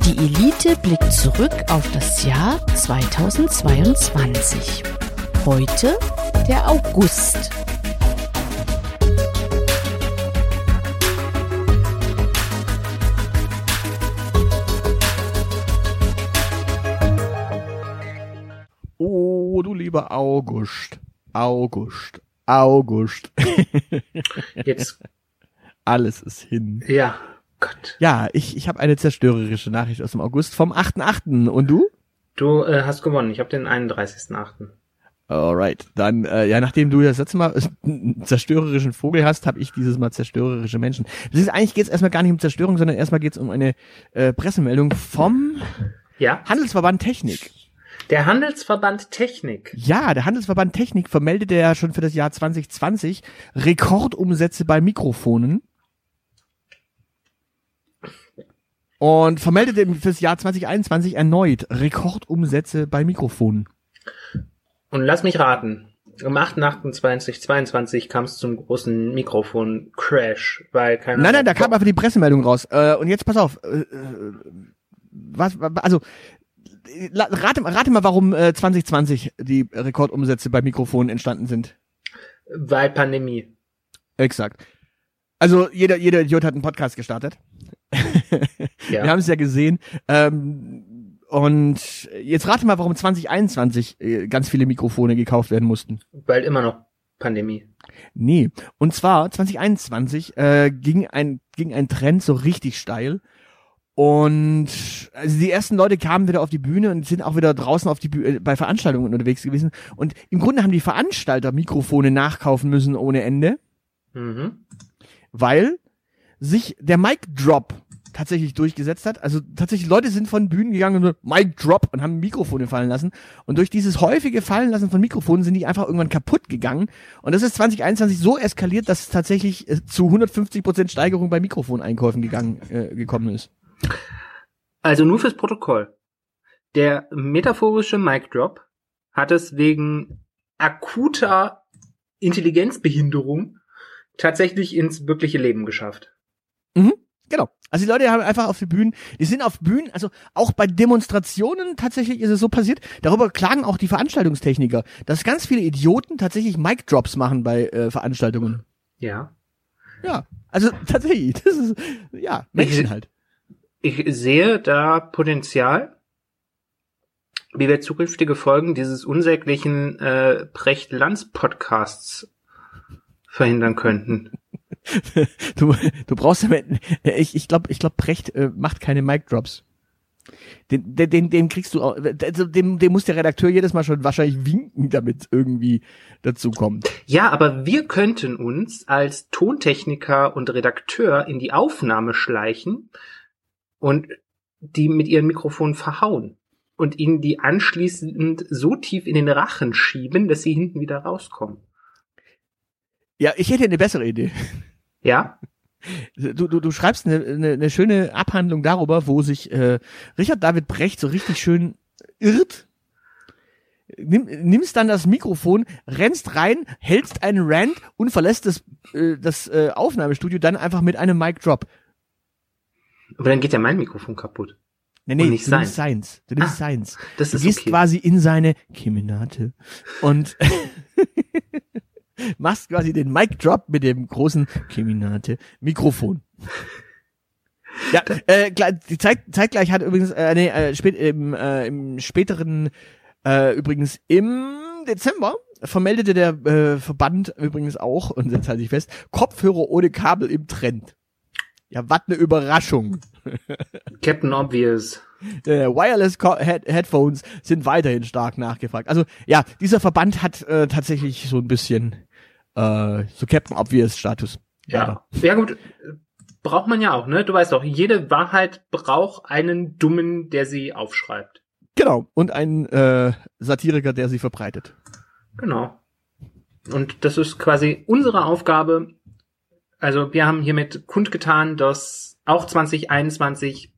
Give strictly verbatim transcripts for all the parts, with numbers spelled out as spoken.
Die Elite blickt zurück auf das Jahr zweitausendzweiundzwanzig. Heute der August. Oh, du lieber August, August, August. Jetzt. Alles ist hin. Ja, Gott. Ja, ich, ich habe eine zerstörerische Nachricht aus dem August vom achten achten Und du? Du äh, hast gewonnen. Ich habe den einunddreißigsten achten Alright, dann, äh, ja, nachdem du das letzte Mal einen zerstörerischen Vogel hast, habe ich dieses Mal zerstörerische Menschen. Das ist, eigentlich geht's erstmal gar nicht um Zerstörung, sondern erstmal geht's um eine äh, Pressemeldung vom ja? Handelsverband Technik. Der Handelsverband Technik. Ja, der Handelsverband Technik vermeldete ja schon für das Jahr zwanzig zwanzig Rekordumsätze bei Mikrofonen. Und vermeldete fürs Jahr zwanzig einundzwanzig erneut Rekordumsätze bei Mikrofonen. Und lass mich raten. Am achten achten zweitausendzweiundzwanzig kam es zum großen Mikrofon-Crash, weil keine Nein, nein, da kam einfach die Pressemeldung raus. Äh, und jetzt pass auf. Äh, was, also, rate, rate mal, warum äh, zwanzig zwanzig die Rekordumsätze bei Mikrofonen entstanden sind. Weil Pandemie. Exakt. Also, jeder, jeder Idiot hat einen Podcast gestartet. Ja. Wir haben es ja gesehen. Ähm, und jetzt rate mal, warum zwanzig einundzwanzig äh, ganz viele Mikrofone gekauft werden mussten. Weil immer noch Pandemie. Nee. Und zwar zwanzig einundzwanzig äh, ging ein ging ein Trend so richtig steil. Und also die ersten Leute kamen wieder auf die Bühne und sind auch wieder draußen auf die Bühne, bei Veranstaltungen unterwegs gewesen. Und im Grunde haben die Veranstalter Mikrofone nachkaufen müssen ohne Ende. Mhm. Weil sich der Mic Drop tatsächlich durchgesetzt hat. Also tatsächlich Leute sind von Bühnen gegangen und so, Mic Drop und haben Mikrofone fallen lassen. Und durch dieses häufige Fallenlassen von Mikrofonen sind die einfach irgendwann kaputt gegangen. Und das ist zwanzig einundzwanzig so eskaliert, dass es tatsächlich äh, zu hundertfünfzig Prozent Steigerung bei Mikrofoneinkäufen gegangen, äh, gekommen ist. Also nur fürs Protokoll. Der metaphorische Mic Drop hat es wegen akuter Intelligenzbehinderung tatsächlich ins wirkliche Leben geschafft. Mhm. Genau. Also die Leute haben einfach auf die Bühnen, die sind auf Bühnen, also auch bei Demonstrationen tatsächlich ist es so passiert, darüber klagen auch die Veranstaltungstechniker, dass ganz viele Idioten tatsächlich Mic-Drops machen bei äh, Veranstaltungen. Ja. Ja, also tatsächlich, das ist, ja, Menschen ich, halt. Ich sehe da Potenzial, wie wir zukünftige Folgen dieses unsäglichen äh, Precht-Lanz-Podcasts verhindern könnten. Du, du brauchst damit, ich, ich glaube, ich glaube, Precht äh, macht keine Mic-Drops. Den, den, den, den kriegst du auch, also dem, dem muss der Redakteur jedes Mal schon wahrscheinlich winken, damit irgendwie dazu kommt. Ja, aber wir könnten uns als Tontechniker und Redakteur in die Aufnahme schleichen und die mit ihren Mikrofonen verhauen und ihnen die anschließend so tief in den Rachen schieben, dass sie hinten wieder rauskommen. Ja, ich hätte eine bessere Idee. Ja? Du, du, du schreibst eine, eine, eine schöne Abhandlung darüber, wo sich äh, Richard David Brecht so richtig schön irrt. Nimm, nimmst dann das Mikrofon, rennst rein, hältst einen Rant und verlässt das, äh, das äh, Aufnahmestudio dann einfach mit einem Mic Drop. Aber dann geht ja mein Mikrofon kaputt. Nee, nee, und nicht du nimmst seins. Du nimmst ah, seins. Das du ist gehst okay. quasi in seine Kemenate und machst quasi den Mic Drop mit dem großen Kemenate Mikrofon. Ja, äh, die Zeit, zeitgleich hat übrigens, äh, nee, äh, spät, im, äh, im späteren, äh, übrigens im Dezember vermeldete der äh, Verband übrigens auch, und jetzt halte ich fest, Kopfhörer ohne Kabel im Trend. Ja, was eine Überraschung. Captain Obvious. Äh, Wireless Co- Head- Headphones sind weiterhin stark nachgefragt. Also ja, dieser Verband hat äh, tatsächlich so ein bisschen äh, so Captain Obvious Status. Ja. Ja gut, braucht man ja auch, ne? Du weißt doch, jede Wahrheit braucht einen Dummen, der sie aufschreibt. Genau, und einen äh, Satiriker, der sie verbreitet. Genau. Und das ist quasi unsere Aufgabe. Also wir haben hiermit kundgetan, dass auch zwanzig einundzwanzig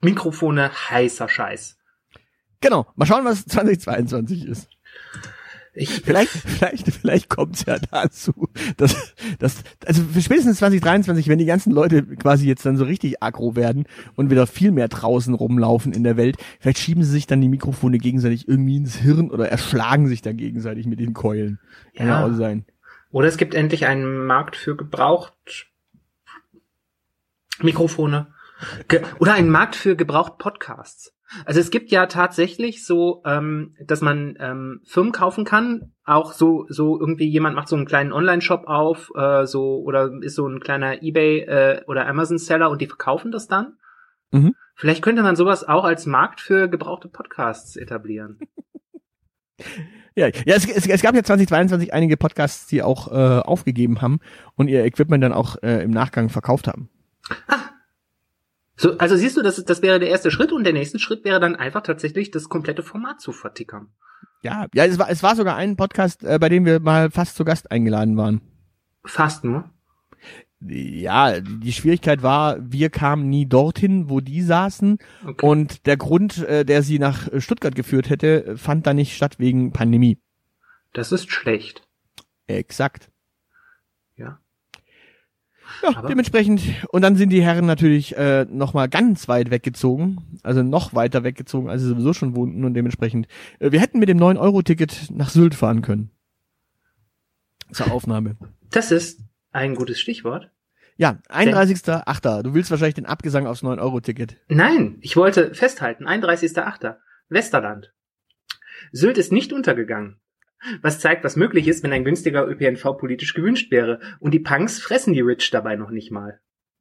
Mikrofone heißer Scheiß. Genau, mal schauen, was zwanzig zweiundzwanzig ist. Ich, vielleicht, vielleicht, vielleicht kommt's ja dazu, dass, dass, also für spätestens zwanzig dreiundzwanzig, wenn die ganzen Leute quasi jetzt dann so richtig aggro werden und wieder viel mehr draußen rumlaufen in der Welt, vielleicht schieben sie sich dann die Mikrofone gegenseitig irgendwie ins Hirn oder erschlagen sich dann gegenseitig mit den Keulen. Kann ja auch sein. Oder es gibt endlich einen Markt für gebraucht Mikrofone. Ge- oder einen Markt für gebraucht Podcasts. Also es gibt ja tatsächlich so, ähm, dass man ähm, Firmen kaufen kann, auch so so irgendwie jemand macht so einen kleinen Online-Shop auf, äh, so oder ist so ein kleiner eBay äh, oder Amazon-Seller und die verkaufen das dann. Mhm. Vielleicht könnte man sowas auch als Markt für gebrauchte Podcasts etablieren. Ja, ja es, es, es gab ja zwanzig zweiundzwanzig einige Podcasts, die auch äh, aufgegeben haben und ihr Equipment dann auch äh, im Nachgang verkauft haben. Ah. So, also siehst du, das, das wäre der erste Schritt und der nächste Schritt wäre dann einfach tatsächlich das komplette Format zu vertickern. Ja, ja, es war, es war sogar ein Podcast, äh, bei dem wir mal fast zu Gast eingeladen waren. Fast nur. Ja, die Schwierigkeit war, wir kamen nie dorthin, wo die saßen Okay. und der Grund, äh, der sie nach Stuttgart geführt hätte, fand da nicht statt wegen Pandemie. Das ist schlecht. Exakt. Ja. Ja, Aber- dementsprechend. Und dann sind die Herren natürlich äh, nochmal ganz weit weggezogen, also noch weiter weggezogen, als sie sowieso schon wohnten und dementsprechend. Äh, wir hätten mit dem neun Euro Ticket nach Sylt fahren können. Zur Aufnahme. Das ist ein gutes Stichwort. Ja, einunddreißigster achter Du willst wahrscheinlich den Abgesang aufs neun Euro Ticket. Nein, ich wollte festhalten, einunddreißigster achter Westerland. Sylt ist nicht untergegangen. Was zeigt, was möglich ist, wenn ein günstiger Ö P N V politisch gewünscht wäre. Und die Punks fressen die Rich dabei noch nicht mal.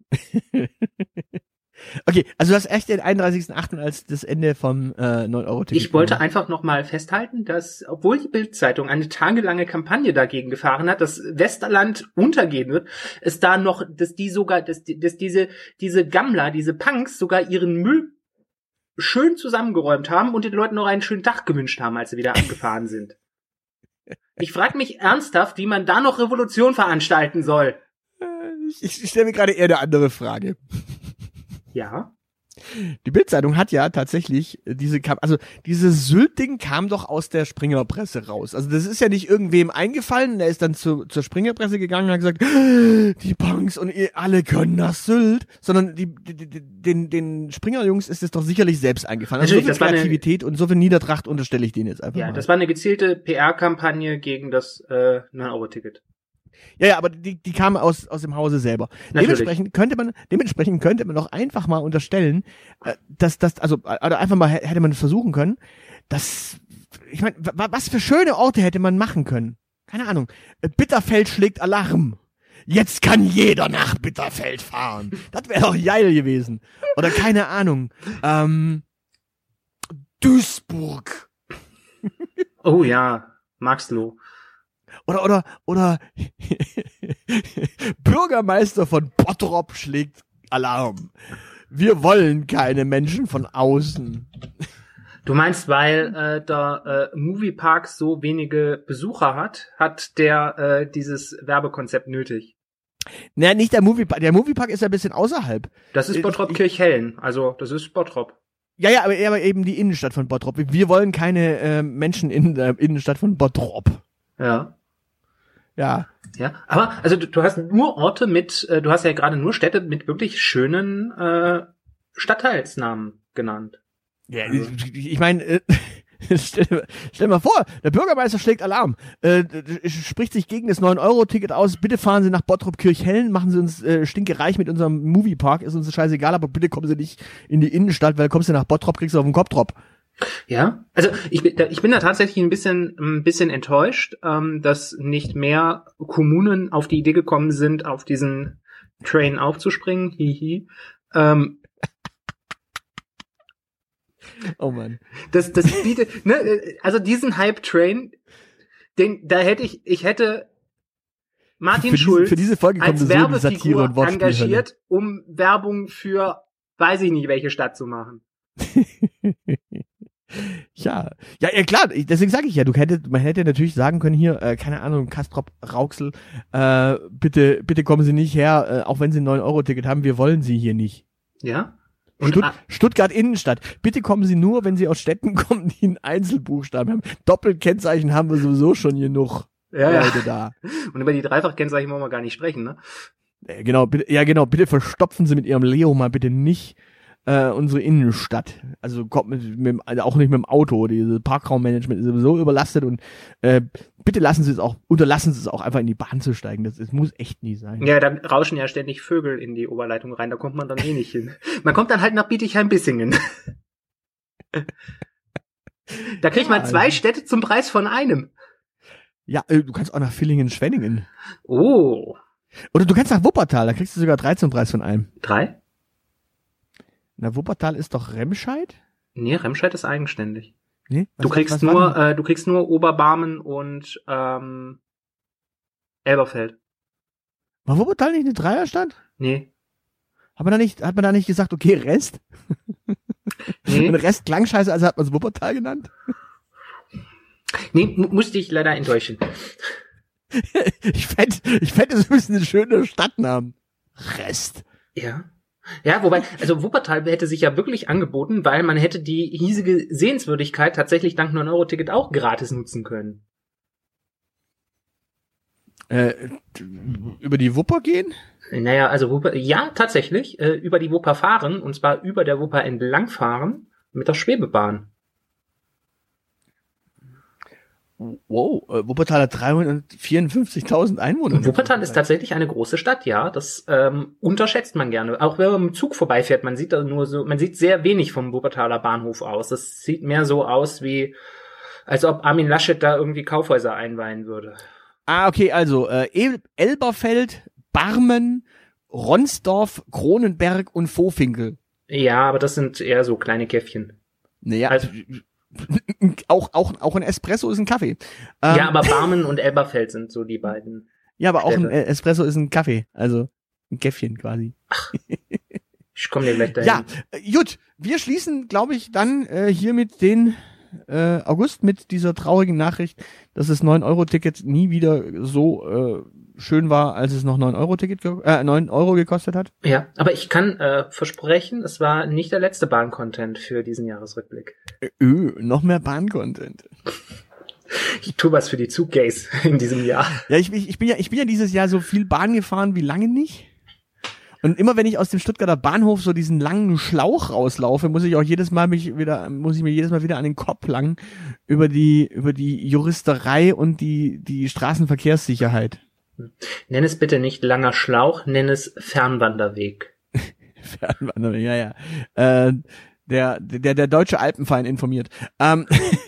Okay, also du hast echt den einunddreißigsten achten als das Ende vom äh, neun Euro Ticket. Ich wollte gemacht. einfach nochmal festhalten, dass, obwohl die Bild-Zeitung eine tagelange Kampagne dagegen gefahren hat, dass Westerland untergehen wird, es da noch, dass die sogar, dass, die, dass diese, diese Gammler, diese Punks sogar ihren Müll schön zusammengeräumt haben und den Leuten noch einen schönen Tag gewünscht haben, als sie wieder abgefahren sind. Ich frage mich ernsthaft, wie man da noch Revolution veranstalten soll. Äh, Ich, ich stelle mir gerade eher eine andere Frage. Ja. Die Bild-Zeitung hat ja tatsächlich diese, Kam- also dieses Sylt-Ding kam doch aus der Springerpresse raus. Also das ist ja nicht irgendwem eingefallen, der ist dann zu, zur Springerpresse gegangen und hat gesagt, die Punks und ihr alle können nach Sylt, sondern die, die, die, den, den Springer-Jungs ist es doch sicherlich selbst eingefallen. Also so Natürlich, viel das war eine- Kreativität und so viel Niedertracht unterstelle ich denen jetzt einfach Ja, mal. das war eine gezielte P R-Kampagne gegen das äh, neun Euro Ticket. Ja, ja, aber die, die kam aus, aus dem Hause selber. Natürlich. Dementsprechend könnte man, dementsprechend könnte man doch einfach mal unterstellen, äh, dass das, also, oder einfach mal h- hätte man versuchen können, dass, ich meine, was für schöne Orte hätte man machen können? Keine Ahnung. Äh, Bitterfeld schlägt Alarm. Jetzt kann jeder nach Bitterfeld fahren. Das wäre doch geil gewesen. Oder keine Ahnung. Ähm, Duisburg. Oh ja, Maxloh. Oder, oder, oder Bürgermeister von Bottrop schlägt Alarm. Wir wollen keine Menschen von außen. Du meinst, weil äh, der äh, Moviepark so wenige Besucher hat, hat der äh, dieses Werbekonzept nötig. Naja, nicht der Moviepark. Der Moviepark ist ja ein bisschen außerhalb. Das ist Ich- Bottrop-Kirchhellen, also das ist Bottrop. Ja, ja, aber, aber eben die Innenstadt von Bottrop. Wir wollen keine äh, Menschen in der Innenstadt von Bottrop. Ja. Ja. Ja, aber also du, du hast nur Orte mit, äh, du hast ja gerade nur Städte mit wirklich schönen äh, Stadtteilsnamen genannt. Ja, Also- ich, ich meine, äh, stell, dir- stell dir mal vor, der Bürgermeister schlägt Alarm, äh, d- d- spricht sich gegen das neun Euro Ticket aus, bitte fahren Sie nach Bottrop-Kirchhellen, machen Sie uns äh, stinkereich mit unserem Moviepark, ist uns scheißegal, aber bitte kommen Sie nicht in die Innenstadt, weil kommst du nach Bottrop, kriegst du auf den Kopfdrop. Ja, also ich bin, da, ich bin da tatsächlich ein bisschen, ein bisschen enttäuscht, ähm, dass nicht mehr Kommunen auf die Idee gekommen sind, auf diesen Train aufzuspringen. Hihi. Ähm, Oh Mann. das, das bietet, ne, also diesen Hype-Train, den, da hätte ich, ich hätte Martin Für diese- Schulz für diese Folge kommt als so die Satire- Werbefigur und Wortspielhölle. engagiert, um Werbung für, weiß ich nicht, welche Stadt zu machen. Ja, ja, ja klar, ich- deswegen sage ich ja, du hättet, man hätte natürlich sagen können hier, äh, keine Ahnung, Kastrop, Rauxel, äh, bitte, bitte kommen Sie nicht her, äh, auch wenn Sie ein neun Euro Ticket haben, wir wollen Sie hier nicht. Ja? Und Stutt- ah, Stuttgart Innenstadt. Bitte kommen Sie nur, wenn Sie aus Städten kommen, die einen Einzelbuchstaben haben. Doppelkennzeichen haben wir sowieso schon genug ja, ja. Leute da. Und über die Dreifachkennzeichen wollen wir gar nicht sprechen, ne? Äh, Genau, bitte, ja genau, bitte verstopfen Sie mit Ihrem Leo mal bitte nicht äh, unsere Innenstadt. Also kommt mit, mit dem- also auch nicht mit dem Auto. Dieses Parkraummanagement ist sowieso überlastet und äh, bitte lassen Sie es auch, unterlassen Sie es auch einfach in die Bahn zu steigen. Das, das muss echt nie sein. Ja, da rauschen ja ständig Vögel in die Oberleitung rein, da kommt man dann eh nicht hin. Man kommt dann halt nach Bietigheim-Bissingen. Da kriegt man zwei Städte zum Preis von einem. Ja, äh, du kannst auch nach Villingen-Schwenningen. Oh. Oder du kannst nach Wuppertal, da kriegst du sogar drei zum Preis von einem. Drei? Na, Wuppertal ist doch Remscheid? Nee, Remscheid ist eigenständig. Nee? Du Was- kriegst was war nur, denn- äh, du kriegst nur Oberbarmen und ähm, Elberfeld. War Wuppertal nicht eine Dreierstadt? Nee. Hat man da nicht, hat man da nicht gesagt, okay, Rest? Nee, Und Rest klang scheiße, also hat man es Wuppertal genannt? nee mu- musste ich leider enttäuschen. Ich fände, ich fände, es müsste eine schöne Stadtnamen. Rest. Ja. Ja, wobei, also Wuppertal hätte sich ja wirklich angeboten, weil man hätte die hiesige Sehenswürdigkeit tatsächlich dank neun Euro Ticket auch gratis nutzen können. Äh, über die Wupper gehen? Naja, also Wupper, ja, tatsächlich, äh, über die Wupper fahren, und zwar über der Wupper entlang fahren mit der Schwebebahn. Wow, äh, Wuppertal hat dreihundertvierundfünfzigtausend Einwohner. Und Wuppertal ist tatsächlich eine große Stadt, ja. Das ähm, unterschätzt man gerne. Auch wenn man mit dem Zug vorbeifährt, man sieht da nur so, man sieht sehr wenig vom Wuppertaler Bahnhof aus. Das sieht mehr so aus wie, als ob Armin Laschet da irgendwie Kaufhäuser einweihen würde. Ah, okay, also äh, El- Elberfeld, Barmen, Ronsdorf, Kronenberg und Vohfinkel. Ja, aber das sind eher so kleine Käffchen. Naja, Also- auch, auch, auch ein Espresso ist ein Kaffee. Ähm, Ja, aber Barmen und Elberfeld sind so die beiden. ja, aber auch ein Städte. äh, Espresso ist ein Kaffee, also ein Käffchen quasi. Ich komme dir gleich dahin. Ja, äh, gut, wir schließen, glaube ich, dann äh, hier mit den äh, August mit dieser traurigen Nachricht, dass das neun Euro Ticket nie wieder so äh, schön war, als es noch neun Euro Ticket ge- äh, neun Euro gekostet hat. Ja, aber ich kann äh, versprechen, es war nicht der letzte Bahn-Content für diesen Jahresrückblick. Äh, öh, noch mehr Bahn-Content. Ich tue was für die Zuggays in diesem Jahr. Ja, ich, ich, ich bin ja, ich bin ja dieses Jahr so viel Bahn gefahren wie lange nicht. Und immer wenn ich aus dem Stuttgarter Bahnhof so diesen langen Schlauch rauslaufe, muss ich auch jedes Mal mich wieder, muss ich mir jedes Mal wieder an den Kopf langen über die, über die Juristerei und die, die Straßenverkehrssicherheit. Nenn es bitte nicht langer Schlauch, nenn es Fernwanderweg. Fernwanderung, ja, ja. Äh, der, der, der deutsche Alpenverein informiert. Ähm,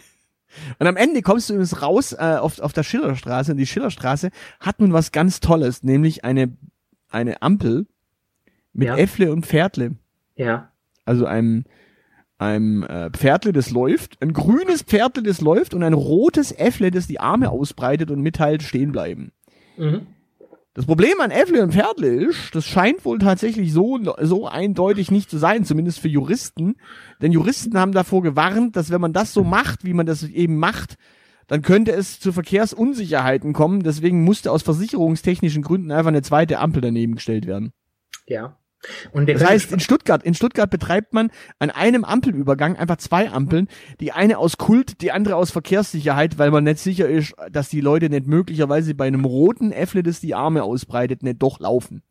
und am Ende kommst du übrigens raus äh, auf, auf der Schillerstraße. Und die Schillerstraße hat nun was ganz Tolles, nämlich eine, eine Ampel mit Ja. Äffle und Pferdle. Ja. Also einem, einem äh, Pferdle, das läuft, ein grünes Pferdle, das läuft und ein rotes Äffle, das die Arme ausbreitet und mitteilt, stehen bleiben. Mhm. Das Problem an Äffle und Pferdle ist, das scheint wohl tatsächlich so, so eindeutig nicht zu sein, zumindest für Juristen. Denn Juristen haben davor gewarnt, dass wenn man das so macht, wie man das eben macht, dann könnte es zu Verkehrsunsicherheiten kommen. Deswegen musste aus versicherungstechnischen Gründen einfach eine zweite Ampel daneben gestellt werden. Ja. Und wir Das können heißt, in Stuttgart, in Stuttgart betreibt man an einem Ampelübergang einfach zwei Ampeln, die eine aus Kult, die andere aus Verkehrssicherheit, weil man nicht sicher ist, dass die Leute nicht möglicherweise bei einem roten Äffle, das die Arme ausbreitet, nicht doch laufen.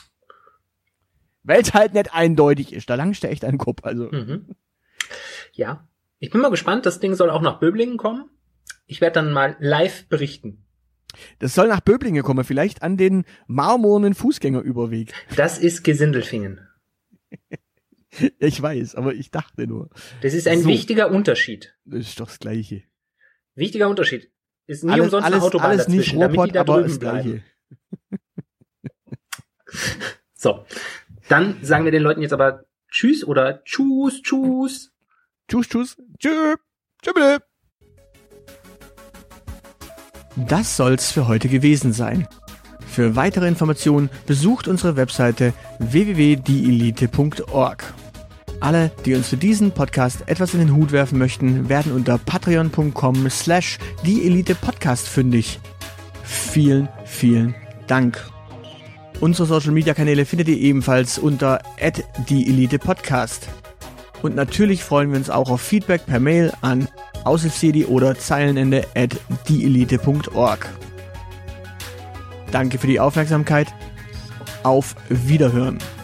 Weil es halt nicht eindeutig ist. Da langst du echt einen Kopf. Also Mhm. Ja. Ich bin mal gespannt, das Ding soll auch nach Böblingen kommen. Ich werde dann mal live berichten. das soll nach Böblingen kommen, vielleicht an den marmornen Fußgängerüberweg. Das ist Gesindelfingen. Ich weiß, aber ich dachte nur, Das ist ein So. wichtiger Unterschied. das ist doch das Gleiche. Wichtiger Unterschied. Ist nie Alles, umsonst eine alles, Autobahn alles nicht dazwischen, damit die Ruhrpott, da aber drüben das bleiben. Gleiche. So. Dann sagen wir den Leuten jetzt aber Tschüss oder Tschüss, Tschüss. Tschüss, tschüss. Tschüss. Tschüss. Das soll's für heute gewesen sein. Für weitere Informationen besucht unsere Webseite w w w punkt die elite punkt org. Alle, die uns für diesen Podcast etwas in den Hut werfen möchten, werden unter patreon punkt com slash die elite podcast fündig. Vielen, vielen Dank. Unsere Social Media Kanäle findet ihr ebenfalls unter at die Elite Podcast. Und natürlich freuen wir uns auch auf Feedback per Mail an aushilfsjedi oder zeilenende at dieelite punkt org. Danke für die Aufmerksamkeit. Auf Wiederhören.